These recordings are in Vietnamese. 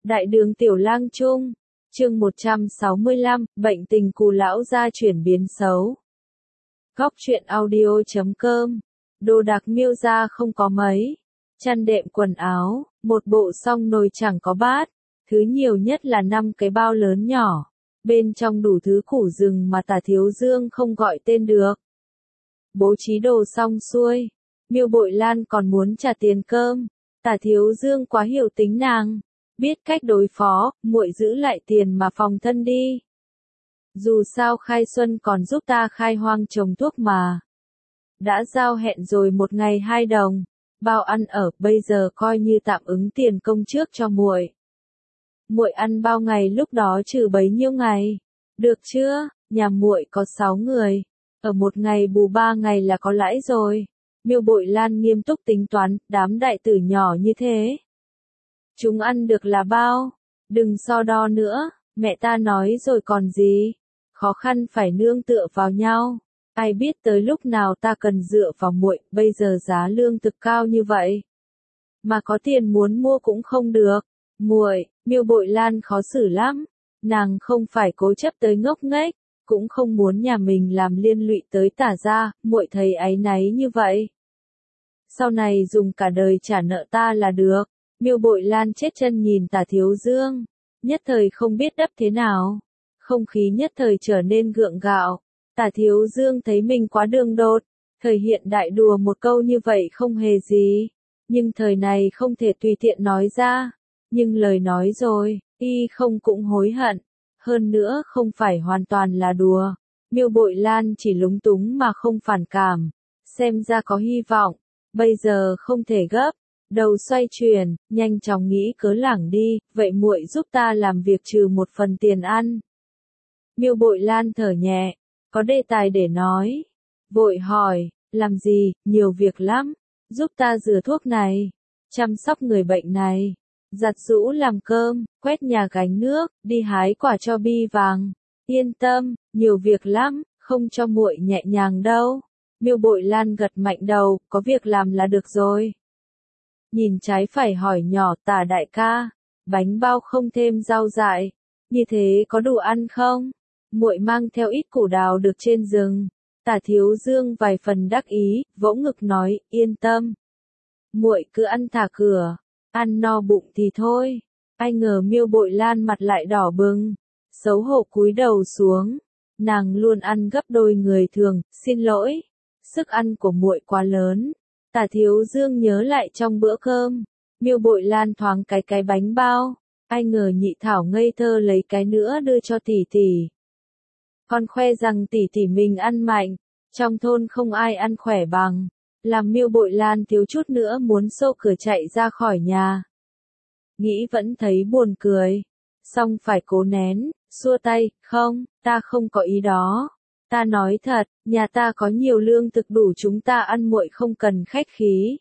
Đại đường Tiểu Lang Trung, chương 165, bệnh tình Cù lão gia chuyển biến xấu. Góc truyện audio.com, đồ đạc miêu ra không có mấy, chăn đệm quần áo, một bộ xong nồi chẳng có bát, thứ nhiều nhất là 5 cái bao lớn nhỏ, bên trong đủ thứ củ rừng mà Tả Thiếu Dương không gọi tên được. Bố trí đồ xong xuôi, Miêu Bội Lan còn muốn trả tiền cơm, Tả Thiếu Dương quá hiểu tính nàng, biết cách đối phó, muội giữ lại tiền mà phòng thân đi. Dù sao Khai Xuân còn giúp ta khai hoang trồng thuốc mà. Đã giao hẹn rồi 1 ngày 2 đồng, bao ăn ở, bây giờ coi như tạm ứng tiền công trước cho muội. Muội ăn bao ngày lúc đó trừ bấy nhiêu ngày? Được chưa? Nhà muội có 6 người, ở 1 ngày bù 3 ngày là có lãi rồi. Miêu Bội Lan nghiêm túc tính toán, đám đại tử nhỏ như thế. Chúng ăn được là bao? Đừng so đo nữa, mẹ ta nói rồi còn gì? Khó khăn phải nương tựa vào nhau. Ai biết tới lúc nào ta cần dựa vào muội, bây giờ giá lương thực cao như vậy. Mà có tiền muốn mua cũng không được. Muội, Miêu Bội Lan khó xử lắm. Nàng không phải cố chấp tới ngốc nghếch, cũng không muốn nhà mình làm liên lụy tới Tả gia, muội thấy áy náy như vậy. Sau này dùng cả đời trả nợ ta là được. Miêu Bội Lan chết chân nhìn Tả Thiếu Dương, nhất thời không biết đáp thế nào. Không khí nhất thời trở nên gượng gạo. Tả Thiếu Dương thấy mình quá đường đột, thời hiện đại đùa một câu như vậy không hề gì, nhưng thời này không thể tùy tiện nói ra. Nhưng lời nói rồi, y không cũng hối hận, hơn nữa không phải hoàn toàn là đùa. Miêu Bội Lan chỉ lúng túng mà không phản cảm, xem ra có hy vọng, bây giờ không thể gấp. Đầu xoay chuyển, nhanh chóng nghĩ cớ lảng đi, vậy muội giúp ta làm việc trừ một phần tiền ăn. Miêu Bội Lan thở nhẹ, có đề tài để nói. Vội hỏi, làm gì, nhiều việc lắm, giúp ta rửa thuốc này, chăm sóc người bệnh này, giặt giũ làm cơm, quét nhà gánh nước, đi hái quả cho Bi Vàng. Yên tâm, nhiều việc lắm, không cho muội nhẹ nhàng đâu. Miêu Bội Lan gật mạnh đầu, có việc làm là được rồi. Nhìn trái phải hỏi nhỏ, Tả đại ca, bánh bao không thêm rau dại, như thế có đủ ăn không? Muội mang theo ít củ đào được trên rừng. Tả Thiếu Dương vài phần đắc ý, vỗ ngực nói, yên tâm. Muội cứ ăn thả cửa, ăn no bụng thì thôi. Ai ngờ Miêu Bội Lan mặt lại đỏ bừng, xấu hổ cúi đầu xuống. Nàng luôn ăn gấp đôi người thường, xin lỗi, sức ăn của muội quá lớn. Tả Thiếu Dương nhớ lại trong bữa cơm, Miêu Bội Lan thoáng cái bánh bao, ai ngờ Nhị Thảo ngây thơ lấy cái nữa đưa cho tỷ tỷ. Còn khoe rằng tỷ tỷ mình ăn mạnh, trong thôn không ai ăn khỏe bằng, làm Miêu Bội Lan thiếu chút nữa muốn xô cửa chạy ra khỏi nhà. Nghĩ vẫn thấy buồn cười, song phải cố nén, xua tay, không, ta không có ý đó. Ta nói thật, nhà ta có nhiều lương thực đủ chúng ta ăn, muội không cần khách khí.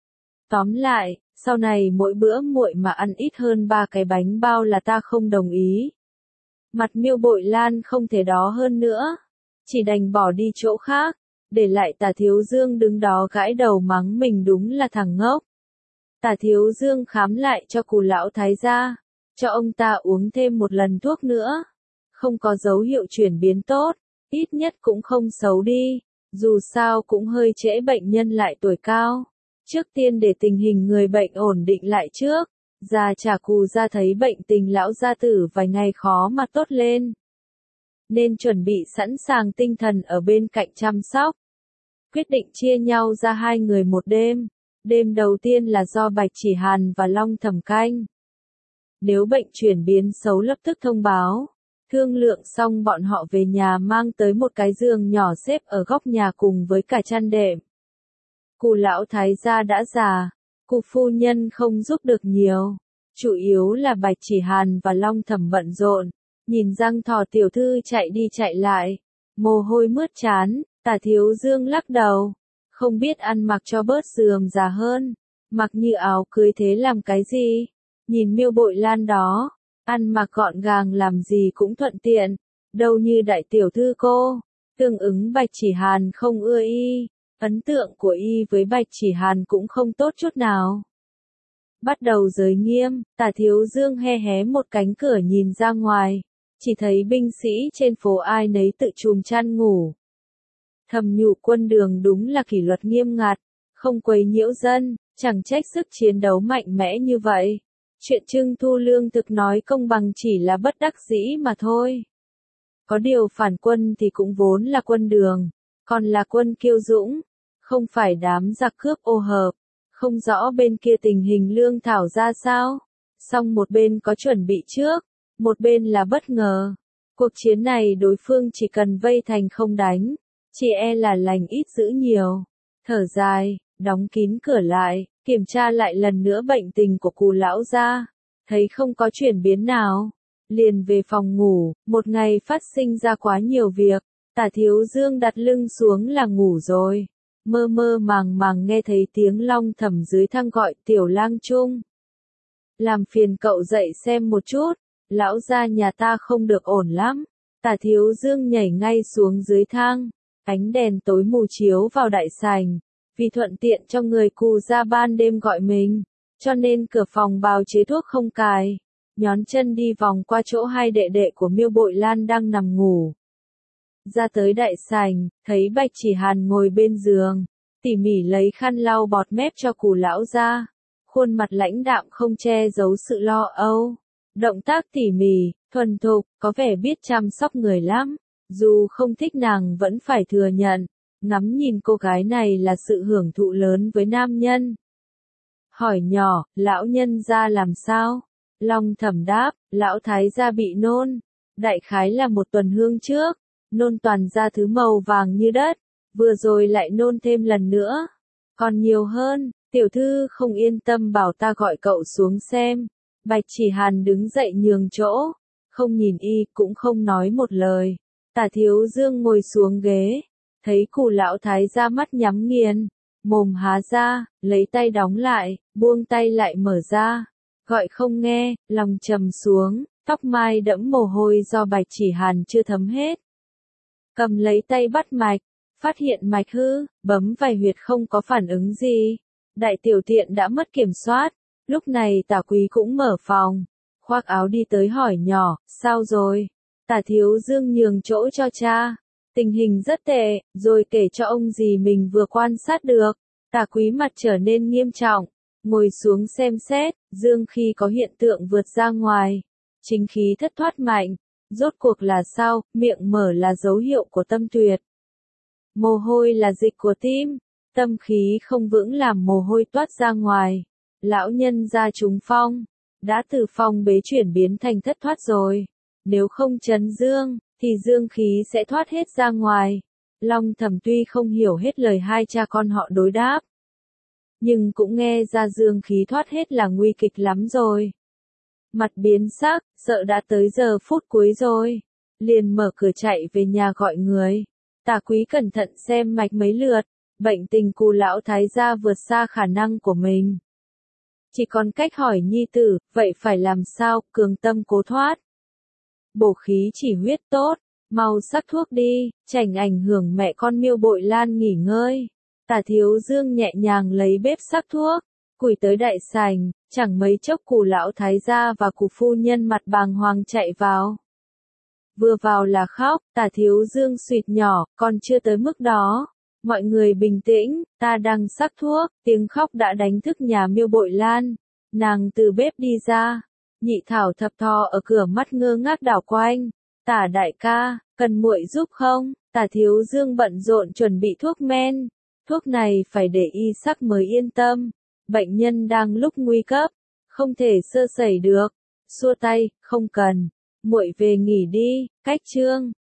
Tóm lại, sau này mỗi bữa muội mà ăn ít hơn 3 cái bánh bao là ta không đồng ý. Mặt Miêu Bội Lan không thể đó hơn nữa, chỉ đành bỏ đi chỗ khác, để lại Tả Thiếu Dương đứng đó gãi đầu mắng mình đúng là thằng ngốc. Tả Thiếu Dương khám lại cho Cù lão thái gia, cho ông ta uống thêm 1 lần thuốc nữa. Không có dấu hiệu chuyển biến tốt, ít nhất cũng không xấu đi, dù sao cũng hơi trễ, bệnh nhân lại tuổi cao. Trước tiên để tình hình người bệnh ổn định lại trước. Già Trả Cù ra thấy bệnh tình lão gia tử vài ngày khó mà tốt lên, nên chuẩn bị sẵn sàng tinh thần ở bên cạnh chăm sóc. Quyết định chia nhau ra 2 người một đêm. Đêm đầu tiên là do Bạch Chỉ Hàn và Long Thẩm canh. Nếu bệnh chuyển biến xấu lập tức thông báo. Thương lượng xong bọn họ về nhà mang tới một cái giường nhỏ xếp ở góc nhà cùng với cả chăn đệm. Cù lão thái gia đã già, Cù phu nhân không giúp được nhiều, chủ yếu là Bạch Chỉ Hàn và Long Thẩm bận rộn, nhìn Giang Thò tiểu thư chạy đi chạy lại, mồ hôi mướt trán. Tả Thiếu Dương lắc đầu, không biết ăn mặc cho bớt rườm rà hơn, mặc như áo cưới thế làm cái gì? Nhìn Miêu Bội Lan đó, ăn mặc gọn gàng làm gì cũng thuận tiện, đâu như đại tiểu thư cô. Tương ứng Bạch Chỉ Hàn không ưa y, ấn tượng của y với Bạch Chỉ Hàn cũng không tốt chút nào. Bắt đầu giới nghiêm, Tả Thiếu Dương hé hé một cánh cửa nhìn ra ngoài, chỉ thấy binh sĩ trên phố ai nấy tự chùm chăn ngủ. Thầm nhủ quân đường đúng là kỷ luật nghiêm ngặt, không quấy nhiễu dân, chẳng trách sức chiến đấu mạnh mẽ như vậy. Chuyện trưng thu lương thực nói công bằng chỉ là bất đắc dĩ mà thôi. Có điều phản quân thì cũng vốn là quân đường, còn là quân kiêu dũng, không phải đám giặc cướp ô hợp. Không rõ bên kia tình hình lương thảo ra sao. Song một bên có chuẩn bị trước, một bên là bất ngờ. Cuộc chiến này đối phương chỉ cần vây thành không đánh, chỉ e là lành ít giữ nhiều. Thở dài, đóng kín cửa lại, kiểm tra lại lần nữa bệnh tình của cụ lão gia, thấy không có chuyển biến nào, liền về phòng ngủ. Một ngày phát sinh ra quá nhiều việc, Tả Thiếu Dương đặt lưng xuống là ngủ rồi. Mơ mơ màng màng nghe thấy tiếng Long Thẩm dưới thang gọi Tiểu Lang Trung. Làm phiền cậu dậy xem một chút, lão gia nhà ta không được ổn lắm. Tả Thiếu Dương nhảy ngay xuống dưới thang, ánh đèn tối mù chiếu vào đại sảnh, vì thuận tiện cho người cù ra ban đêm gọi mình, cho nên cửa phòng bào chế thuốc không cài, nhón chân đi vòng qua chỗ hai đệ đệ của Miêu Bội Lan đang nằm ngủ. Ra tới đại sảnh, thấy Bạch Chỉ Hàn ngồi bên giường, tỉ mỉ lấy khăn lau bọt mép cho cụ lão ra, khuôn mặt lãnh đạm không che giấu sự lo âu, động tác tỉ mỉ, thuần thục, có vẻ biết chăm sóc người lắm, dù không thích nàng vẫn phải thừa nhận, ngắm nhìn cô gái này là sự hưởng thụ lớn với nam nhân. Hỏi nhỏ, lão nhân gia làm sao? Long Thẩm đáp, lão thái gia bị nôn, đại khái là một tuần hương trước. Nôn toàn ra thứ màu vàng như đất, vừa rồi lại nôn thêm lần nữa. Còn nhiều hơn, tiểu thư không yên tâm bảo ta gọi cậu xuống xem. Bạch Chỉ Hàn đứng dậy nhường chỗ, không nhìn y cũng không nói một lời. Tả Thiếu Dương ngồi xuống ghế, thấy cụ lão thái ra mắt nhắm nghiền, mồm há ra, lấy tay đóng lại, buông tay lại mở ra. Gọi không nghe, lòng trầm xuống, tóc mai đẫm mồ hôi do Bạch Chỉ Hàn chưa thấm hết. Cầm lấy tay bắt mạch, phát hiện mạch hư, bấm vài huyệt không có phản ứng gì. Đại tiểu tiện đã mất kiểm soát, lúc này Tả Quý cũng mở phòng, khoác áo đi tới hỏi nhỏ, sao rồi? Tả Thiếu Dương nhường chỗ cho cha, tình hình rất tệ, rồi kể cho ông gì mình vừa quan sát được. Tả Quý mặt trở nên nghiêm trọng, ngồi xuống xem xét, dương khí có hiện tượng vượt ra ngoài, chính khí thất thoát mạnh. Rốt cuộc là sao? Miệng mở là dấu hiệu của tâm tuyệt. Mồ hôi là dịch của tim, tâm khí không vững làm mồ hôi toát ra ngoài. Lão nhân gia trúng phong, đã từ phong bế chuyển biến thành thất thoát rồi. Nếu không trấn dương, thì dương khí sẽ thoát hết ra ngoài. Long Thẩm tuy không hiểu hết lời hai cha con họ đối đáp, nhưng cũng nghe ra dương khí thoát hết là nguy kịch lắm rồi. Mặt biến sắc, sợ đã tới giờ phút cuối rồi. Liền mở cửa chạy về nhà gọi người. Tả Quý cẩn thận xem mạch mấy lượt, bệnh tình cụ lão thái gia vượt xa khả năng của mình. Chỉ còn cách hỏi nhi tử, vậy phải làm sao, cường tâm cố thoát. Bổ khí chỉ huyết tốt, mau sắc thuốc đi, tránh ảnh hưởng mẹ con Miêu Bội Lan nghỉ ngơi. Tả Thiếu Dương nhẹ nhàng lấy bếp sắc thuốc, củi tới đại sảnh, chẳng mấy chốc cụ lão thái gia và cụ phu nhân mặt bàng hoàng chạy vào. Vừa vào là khóc, Tả Thiếu Dương suýt nhỏ, còn chưa tới mức đó. Mọi người bình tĩnh, ta đang sắc thuốc, tiếng khóc đã đánh thức nhà Miêu Bội Lan. Nàng từ bếp đi ra, Nhị Thảo thập thò ở cửa mắt ngơ ngác đảo quanh. Tả đại ca, cần muội giúp không? Tả Thiếu Dương bận rộn chuẩn bị thuốc men. Thuốc này phải để y sắc mới yên tâm. Bệnh nhân đang lúc nguy cấp, không thể sơ sẩy được. Xua tay, không cần, muội về nghỉ đi. Cách chương